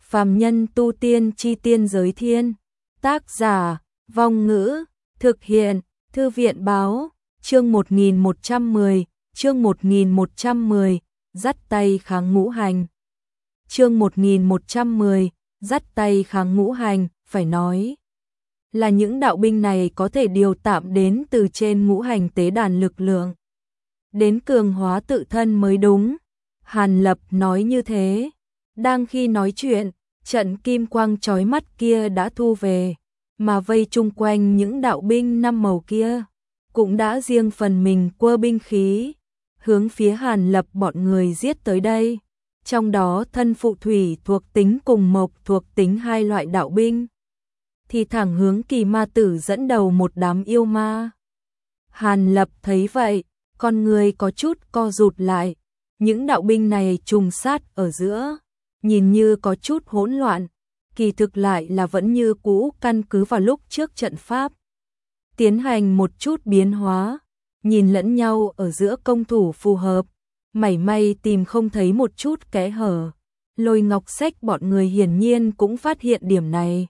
Phàm nhân tu tiên chi tiên giới thiên. Tác giả, Vong Ngữ, thực hiện, Thư viện báo, chương 1110, chương 1110, dắt tay kháng ngũ hành. Chương 1110, dắt tay kháng ngũ hành, phải nói là những đạo binh này có thể điều tạm đến từ trên ngũ hành tế đàn lực lượng, đến cường hóa tự thân mới đúng. Hàn Lập nói như thế. Đang khi nói chuyện, trận kim quang chói mắt kia đã thu về, mà vây chung quanh những đạo binh năm màu kia cũng đã riêng phần mình quơ binh khí, hướng phía Hàn Lập bọn người giết tới đây. Trong đó thân phụ thủy thuộc tính cùng mộc thuộc tính hai loại đạo binh thì thẳng hướng Kỳ Ma Tử dẫn đầu một đám yêu ma. Hàn Lập thấy vậy, con người có chút co rụt lại. Những đạo binh này trùng sát ở giữa, nhìn như có chút hỗn loạn, kỳ thực lại là vẫn như cũ căn cứ vào lúc trước trận pháp tiến hành một chút biến hóa, nhìn lẫn nhau ở giữa công thủ phù hợp, mảy may tìm không thấy một chút kẽ hở. Lôi Ngọc Sách bọn người hiển nhiên cũng phát hiện điểm này.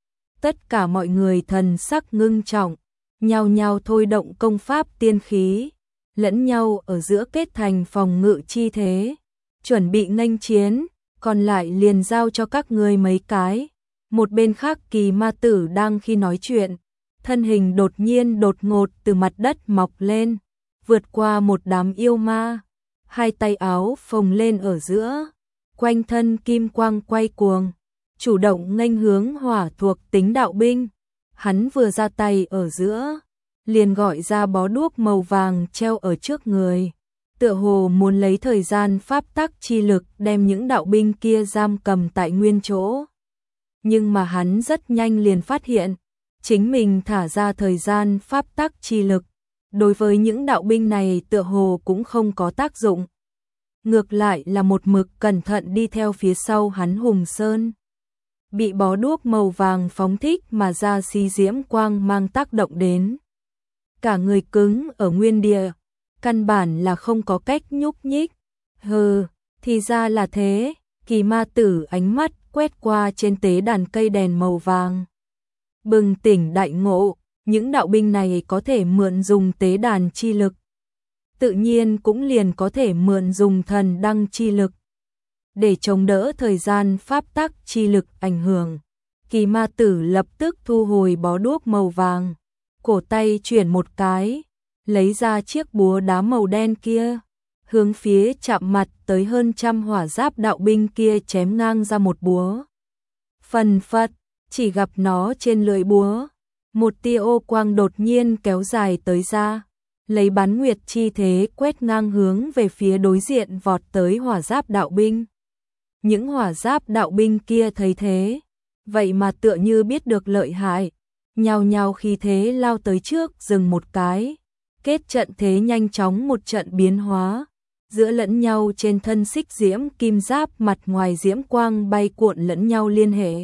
Tất cả mọi người thần sắc ngưng trọng, nhao nhao thôi động công pháp tiên khí, lẫn nhau ở giữa kết thành phòng ngự chi thế, chuẩn bị nghênh chiến, còn lại liền giao cho các ngươi mấy cái. Một bên khác Kỳ Ma Tử đang khi nói chuyện, thân hình đột nhiên đột ngột từ mặt đất mọc lên, vượt qua một đám yêu ma, hai tay áo phồng lên ở giữa, quanh thân kim quang quay cuồng, chủ động nghênh hướng hỏa thuộc tính đạo binh. Hắn vừa ra tay ở giữa, liền gọi ra bó đuốc màu vàng treo ở trước người, tựa hồ muốn lấy thời gian pháp tắc chi lực đem những đạo binh kia giam cầm tại nguyên chỗ. Nhưng mà hắn rất nhanh liền phát hiện, chính mình thả ra thời gian pháp tắc chi lực, đối với những đạo binh này tựa hồ cũng không có tác dụng. Ngược lại là một mực cẩn thận đi theo phía sau hắn Hùng Sơn, bị bó đuốc màu vàng phóng thích mà ra xí diễm quang mang tác động đến. Cả người cứng ở nguyên địa, căn bản là không có cách nhúc nhích. Hừ, thì ra là thế. Kỳ Ma Tử ánh mắt quét qua trên tế đàn cây đèn màu vàng, bừng tỉnh đại ngộ, những đạo binh này có thể mượn dùng tế đàn chi lực, tự nhiên cũng liền có thể mượn dùng thần đăng chi lực để chống đỡ thời gian pháp tắc chi lực ảnh hưởng. Kỳ Ma Tử lập tức thu hồi bó đuốc màu vàng, cổ tay chuyển một cái, lấy ra chiếc búa đá màu đen kia, hướng phía chạm mặt tới hơn trăm hỏa giáp đạo binh kia chém ngang ra một búa. Phần phật, chỉ gặp nó trên lưỡi búa, một tia ô quang đột nhiên kéo dài tới ra, lấy bán nguyệt chi thế quét ngang hướng về phía đối diện vọt tới hỏa giáp đạo binh. Những hỏa giáp đạo binh kia thấy thế, vậy mà tựa như biết được lợi hại, nhao nhao khí thế lao tới trước dừng một cái, kết trận thế nhanh chóng một trận biến hóa, giữa lẫn nhau trên thân xích diễm kim giáp mặt ngoài diễm quang bay cuộn lẫn nhau liên hệ,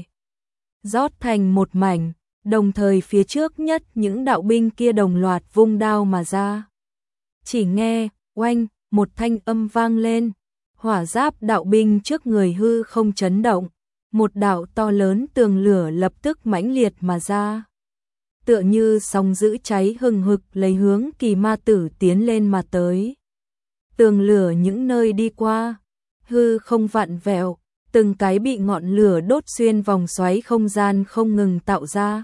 rót thành một mảnh, đồng thời phía trước nhất những đạo binh kia đồng loạt vung đao mà ra. Chỉ nghe, oanh, một thanh âm vang lên, hỏa giáp đạo binh trước người hư không chấn động, một đạo to lớn tường lửa lập tức mãnh liệt mà ra, tựa như sóng dữ cháy hừng hực lấy hướng Kỳ Ma Tử tiến lên mà tới. Tường lửa những nơi đi qua, hư không vặn vẹo, từng cái bị ngọn lửa đốt xuyên vòng xoáy không gian không ngừng tạo ra.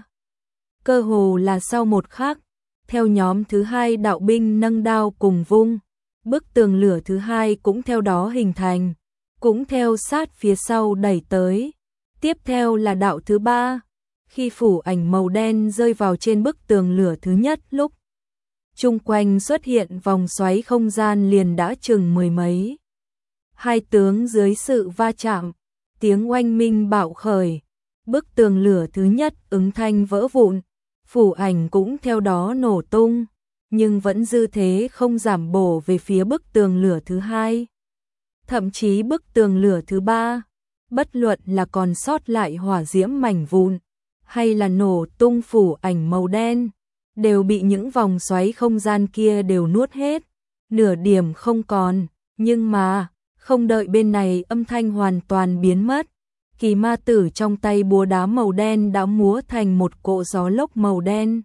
Cơ hồ là sau một khắc, theo nhóm thứ hai đạo binh nâng đao cùng vung, bức tường lửa thứ hai cũng theo đó hình thành, cũng theo sát phía sau đẩy tới. Tiếp theo là đạo thứ ba, khi phủ ảnh màu đen rơi vào trên bức tường lửa thứ nhất lúc, chung quanh xuất hiện vòng xoáy không gian liền đã chừng mười mấy. Hai tướng dưới sự va chạm, tiếng oanh minh bạo khởi, bức tường lửa thứ nhất ứng thanh vỡ vụn, phủ ảnh cũng theo đó nổ tung, nhưng vẫn dư thế không giảm bổ về phía bức tường lửa thứ hai. Thậm chí bức tường lửa thứ ba, bất luận là còn sót lại hỏa diễm mảnh vụn, hay là nổ tung phủ ảnh màu đen, đều bị những vòng xoáy không gian kia đều nuốt hết, nửa điểm không còn. Nhưng mà, không đợi bên này âm thanh hoàn toàn biến mất, Kỳ ma tử trong tay búa đá màu đen đã múa thành một cỗ gió lốc màu đen,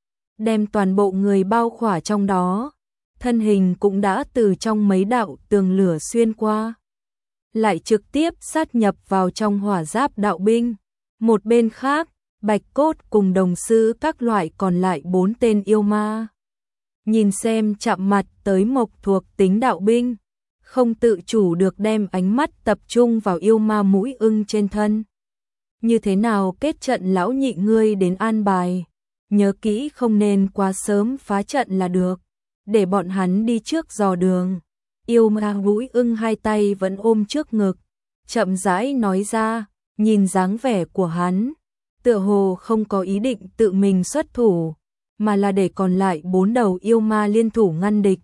đem toàn bộ người bao khỏa trong đó. Thân hình cũng đã từ trong mấy đạo tường lửa xuyên qua, lại trực tiếp sát nhập vào trong hỏa giáp đạo binh. Một bên khác, Bạch Cốt cùng đồng sư các loại còn lại 4 tên yêu ma. Nhìn xem chạm mặt tới mộc thuộc tính đạo binh, không tự chủ được đem ánh mắt tập trung vào yêu ma mũi ưng trên thân. Như thế nào kết trận lão nhị ngươi đến an bài, nhớ kỹ không nên quá sớm phá trận là được, để bọn hắn đi trước dò đường. Yêu ma mũi ưng hai tay vẫn ôm trước ngực, chậm rãi nói ra, nhìn dáng vẻ của hắn, tựa hồ không có ý định tự mình xuất thủ, mà là để còn lại 4 đầu yêu ma liên thủ ngăn địch.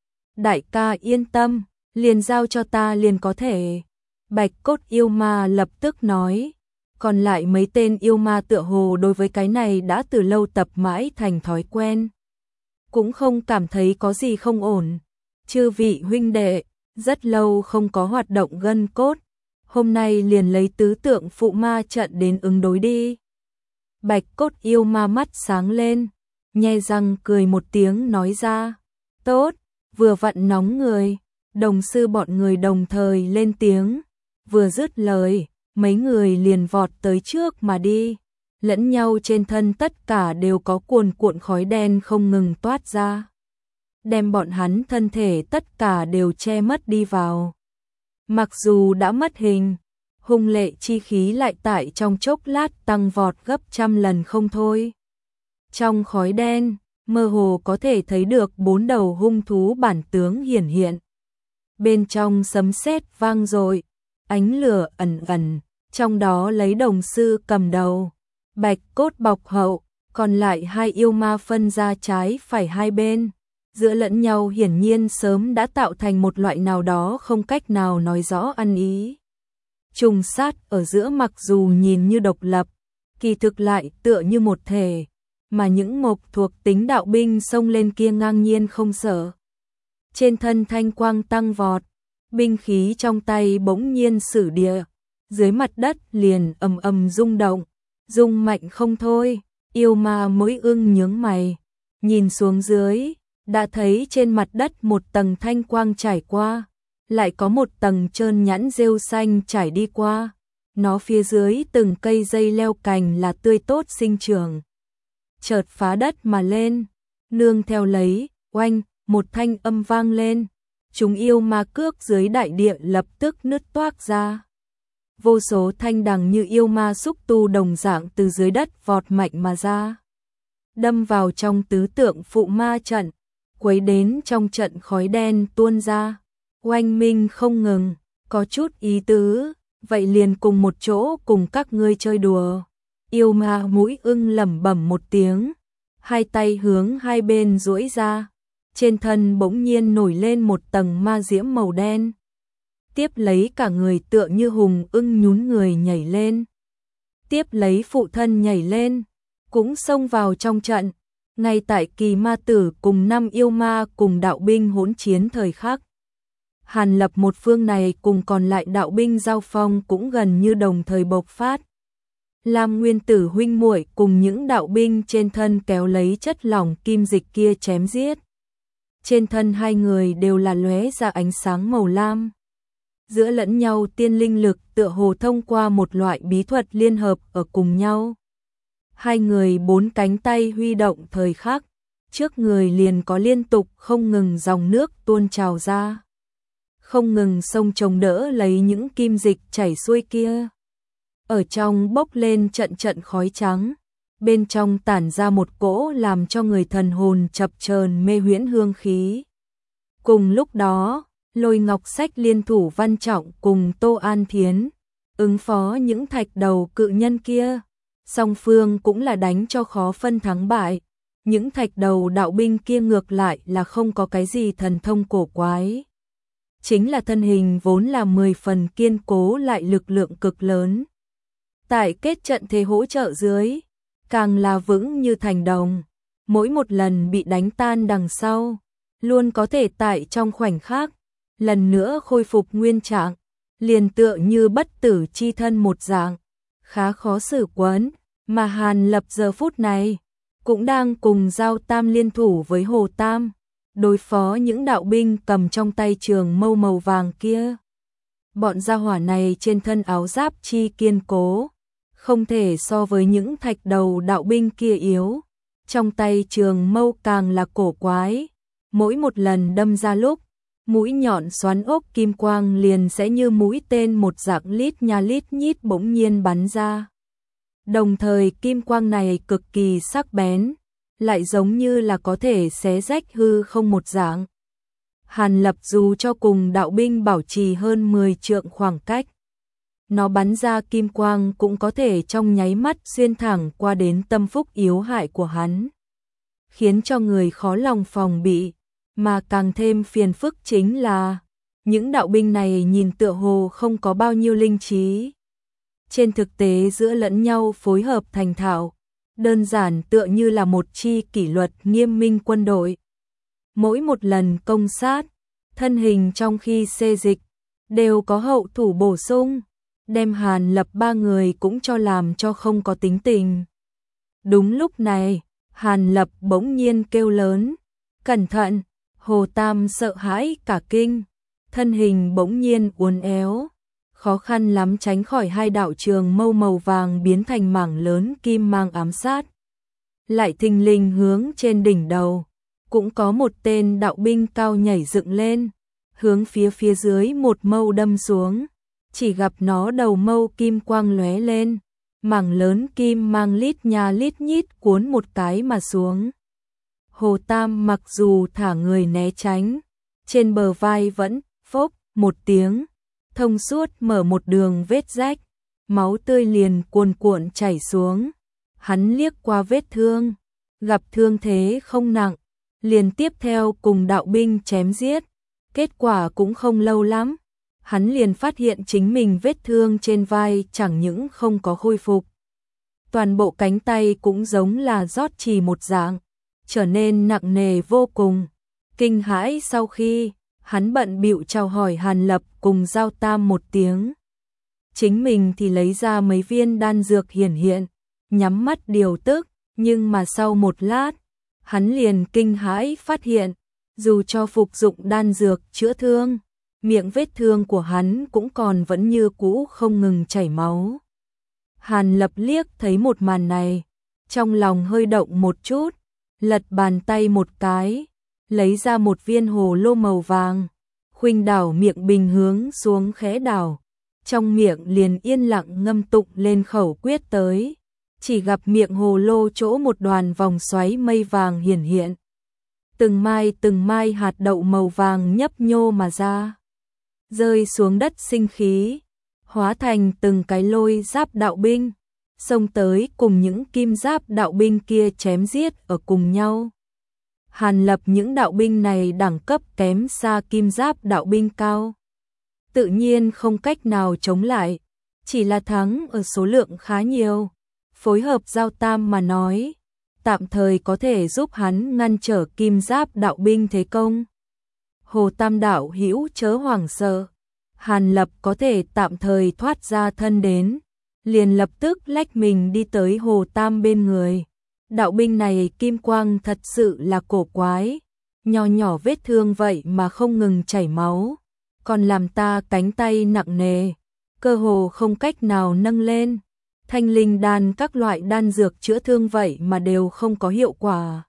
Đại ca yên tâm, liền giao cho ta liền có thể. Bạch Cốt yêu ma lập tức nói, còn lại mấy tên yêu ma tựa hồ đối với cái này đã từ lâu tập mãi thành thói quen, cũng không cảm thấy có gì không ổn. Chư vị huynh đệ, rất lâu không có hoạt động gân cốt, hôm nay liền lấy tứ tượng phụ ma trận đến ứng đối đi. Bạch Cốt yêu ma mắt sáng lên, nhe răng cười một tiếng nói ra, tốt, vừa vặn nóng người. Đồng sư bọn người đồng thời lên tiếng, vừa dứt lời, mấy người liền vọt tới trước mà đi, lẫn nhau trên thân tất cả đều có cuồn cuộn khói đen không ngừng toát ra, đem bọn hắn thân thể tất cả đều che mất đi vào. Mặc dù đã mất hình, hung lệ chi khí lại tại trong chốc lát tăng vọt gấp trăm lần không thôi. Trong khói đen, mơ hồ có thể thấy được 4 đầu hung thú bản tướng hiển hiện. Bên trong sấm sét vang dội, ánh lửa ẩn ẩn, trong đó lấy đồng sư cầm đầu, Bạch Cốt bọc hậu, còn lại 2 yêu ma phân ra trái phải hai bên, giữa lẫn nhau hiển nhiên sớm đã tạo thành một loại nào đó không cách nào nói rõ ăn ý. Trùng sát ở giữa mặc dù nhìn như độc lập, kỳ thực lại tựa như một thể, mà những mộc thuộc tính đạo binh xông lên kia ngang nhiên không sợ. Trên thân thanh quang tăng vọt, binh khí trong tay bỗng nhiên sử địa, dưới mặt đất liền ầm ầm rung động, rung mạnh không thôi. Yêu ma mũi ưng nhướng mày, nhìn xuống dưới, đã thấy trên mặt đất một tầng thanh quang trải qua, lại có một tầng trơn nhẵn rêu xanh trải đi qua, nó phía dưới từng cây dây leo cành là tươi tốt sinh trưởng, chợt phá đất mà lên, nương theo lấy, oanh, một thanh âm vang lên, chúng yêu ma cước dưới đại địa lập tức nứt toác ra. Vô số thanh đằng như yêu ma xúc tu đồng dạng từ dưới đất vọt mạnh mà ra, đâm vào trong tứ tượng phụ ma trận, quấy đến trong trận khói đen tuôn ra, oanh minh không ngừng, có chút ý tứ, vậy liền cùng một chỗ cùng các ngươi chơi đùa. Yêu ma mũi ưng lẩm bẩm một tiếng, hai tay hướng hai bên duỗi ra, trên thân bỗng nhiên nổi lên một tầng ma diễm màu đen. Tiếp lấy cả người tựa như hùng ưng nhún người nhảy lên. Tiếp lấy phụ thân nhảy lên, cũng xông vào trong trận. Ngay tại Kỳ ma tử cùng 5 yêu ma cùng đạo binh hỗn chiến thời khắc, Hàn Lập một phương này cùng còn lại đạo binh giao phong cũng gần như đồng thời bộc phát. Lam Nguyên Tử huynh muội cùng những đạo binh trên thân kéo lấy chất lỏng kim dịch kia chém giết. Trên thân hai người đều là lóe ra ánh sáng màu lam. Giữa lẫn nhau tiên linh lực tựa hồ thông qua một loại bí thuật liên hợp ở cùng nhau. Hai người 4 cánh tay huy động thời khắc, trước người liền có liên tục không ngừng dòng nước tuôn trào ra, không ngừng sông chống đỡ lấy những kim dịch chảy xuôi kia. Ở trong bốc lên trận trận khói trắng, bên trong tản ra một cỗ làm cho người thần hồn chập chờn mê huyễn hương khí. Cùng lúc đó, Lôi Ngọc Sách liên thủ Văn Trọng cùng Tô An Thiến, ứng phó những thạch đầu cự nhân kia. Song phương cũng là đánh cho khó phân thắng bại, những thạch đầu đạo binh kia ngược lại là không có cái gì thần thông cổ quái. Chính là thân hình vốn là 10 phần kiên cố lại lực lượng cực lớn. Tại kết trận thế hỗ trợ dưới, càng là vững như thành đồng, mỗi một lần bị đánh tan đằng sau, luôn có thể tại trong khoảnh khắc, lần nữa khôi phục nguyên trạng, liền tựa như bất tử chi thân một dạng, khá khó xử quấn, mà Hàn Lập giờ phút này cũng đang cùng Giao Tam liên thủ với Hồ Tam, đối phó những đạo binh cầm trong tay trường mâu màu vàng kia. Bọn gia hỏa này trên thân áo giáp chi kiên cố, không thể so với những thạch đầu đạo binh kia yếu. Trong tay trường mâu càng là cổ quái, mỗi một lần đâm ra lúc, mũi nhọn xoắn ốc kim quang liền sẽ như mũi tên một dạng lít nha lít nhít bỗng nhiên bắn ra. Đồng thời kim quang này cực kỳ sắc bén, lại giống như là có thể xé rách hư không một dạng. Hàn Lập dù cho cùng đạo binh bảo trì hơn 10 trượng khoảng cách, nó bắn ra kim quang cũng có thể trong nháy mắt xuyên thẳng qua đến tâm phúc yếu hại của hắn, khiến cho người khó lòng phòng bị, mà càng thêm phiền phức chính là những đạo binh này nhìn tựa hồ không có bao nhiêu linh trí. Trên thực tế giữa lẫn nhau phối hợp thành thạo, đơn giản tựa như là một chi kỷ luật nghiêm minh quân đội. Mỗi một lần công sát, thân hình trong khi xê dịch, đều có hậu thủ bổ sung, đem Hàn Lập ba người cũng cho làm cho không có tính tình. Đúng lúc này, Hàn Lập bỗng nhiên kêu lớn, cẩn thận, Hồ Tam sợ hãi cả kinh, thân hình bỗng nhiên uốn éo, khó khăn lắm tránh khỏi hai đạo trường mâu màu vàng biến thành mảng lớn kim mang ám sát. Lại thình lình hướng trên đỉnh đầu, cũng có một tên đạo binh cao nhảy dựng lên, hướng phía dưới một mâu đâm xuống, chỉ gặp nó đầu mâu kim quang lóe lên, mảng lớn kim mang lít nha lít nhít cuốn một cái mà xuống. Hồ Tam mặc dù thả người né tránh, trên bờ vai vẫn phốc một tiếng, thông suốt mở một đường vết rách, máu tươi liền cuồn cuộn chảy xuống. Hắn liếc qua vết thương, gặp thương thế không nặng, liền tiếp theo cùng đạo binh chém giết. Kết quả cũng không lâu lắm, hắn liền phát hiện chính mình vết thương trên vai chẳng những không có khôi phục, toàn bộ cánh tay cũng giống là rót chỉ một dạng, trở nên nặng nề vô cùng. Kinh hãi sau khi, hắn bận bịu chào hỏi Hàn Lập cùng Giao Tam một tiếng. Chính mình thì lấy ra mấy viên đan dược hiển hiện, nhắm mắt điều tức, nhưng mà sau một lát, hắn liền kinh hãi phát hiện, dù cho phục dụng đan dược chữa thương, miệng vết thương của hắn cũng còn vẫn như cũ không ngừng chảy máu. Hàn Lập liếc thấy một màn này, trong lòng hơi động một chút, lật bàn tay một cái, lấy ra một viên hồ lô màu vàng, khuynh đảo miệng bình hướng xuống khẽ đảo, trong miệng liền yên lặng ngâm tụng lên khẩu quyết tới, chỉ gặp miệng hồ lô chỗ một đoàn vòng xoáy mây vàng hiển hiện. Từng mai hạt đậu màu vàng nhấp nhô mà ra, rơi xuống đất sinh khí, hóa thành từng cái lôi giáp đạo binh, xông tới cùng những kim giáp đạo binh kia chém giết ở cùng nhau. Hàn Lập những đạo binh này đẳng cấp kém xa kim giáp đạo binh cao, tự nhiên không cách nào chống lại, chỉ là thắng ở số lượng khá nhiều. Phối hợp Giao Tam mà nói, tạm thời có thể giúp hắn ngăn trở kim giáp đạo binh thế công. Hồ Tam đạo hữu chớ hoảng sợ, Hàn Lập có thể tạm thời thoát ra thân đến, liền lập tức lách mình đi tới Hồ Tam bên người. Đạo binh này kim quang thật sự là cổ quái, nho nhỏ vết thương vậy mà không ngừng chảy máu, còn làm ta cánh tay nặng nề, cơ hồ không cách nào nâng lên. Thanh linh đan các loại đan dược chữa thương vậy mà đều không có hiệu quả.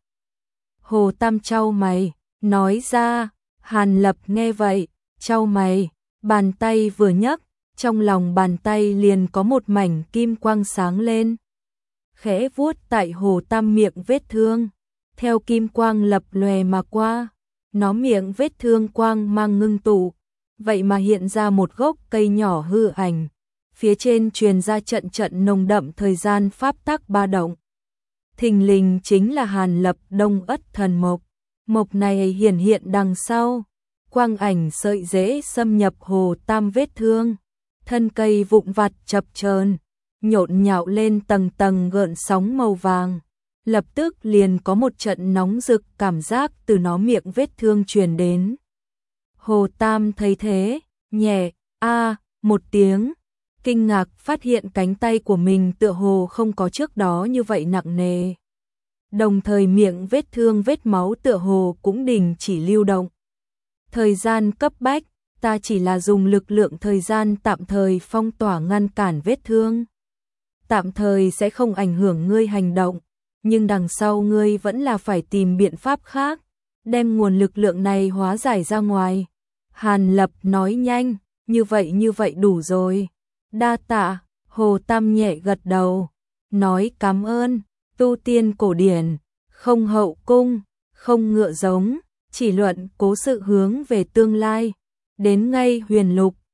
Hồ Tam chau mày, nói ra. Hàn Lập nghe vậy, chau mày, bàn tay vừa nhấc, trong lòng bàn tay liền có một mảnh kim quang sáng lên, khẽ vuốt tại Hồ Tam miệng vết thương, theo kim quang lập lòe mà qua, nó miệng vết thương quang mang ngưng tụ, vậy mà hiện ra một gốc cây nhỏ hư ảnh, phía trên truyền ra trận trận nồng đậm thời gian pháp tắc ba động. Thình lình chính là Hàn Lập Đông Ất Thần Mộc. Mộc này hiển hiện đằng sau, quang ảnh sợi rễ xâm nhập Hồ Tam vết thương, thân cây vụn vặt chập chờn, nhộn nhạo lên tầng tầng gợn sóng màu vàng, lập tức liền có một trận nóng rực cảm giác từ nó miệng vết thương truyền đến. Hồ Tam thấy thế, nhẹ một tiếng, kinh ngạc phát hiện cánh tay của mình tựa hồ không có trước đó như vậy nặng nề. Đồng thời miệng vết thương vết máu tựa hồ cũng đình chỉ lưu động. Thời gian cấp bách, ta chỉ là dùng lực lượng thời gian tạm thời phong tỏa ngăn cản vết thương. Tạm thời sẽ không ảnh hưởng ngươi hành động, nhưng đằng sau ngươi vẫn là phải tìm biện pháp khác, đem nguồn lực lượng này hóa giải ra ngoài. Hàn Lập nói nhanh, như vậy đủ rồi. Đa tạ, Hồ Tam nhẹ gật đầu, nói cảm ơn. Tu tiên cổ điển, không hậu cung, không ngựa giống, chỉ luận cố sự hướng về tương lai. Đến ngay Huyền Lục,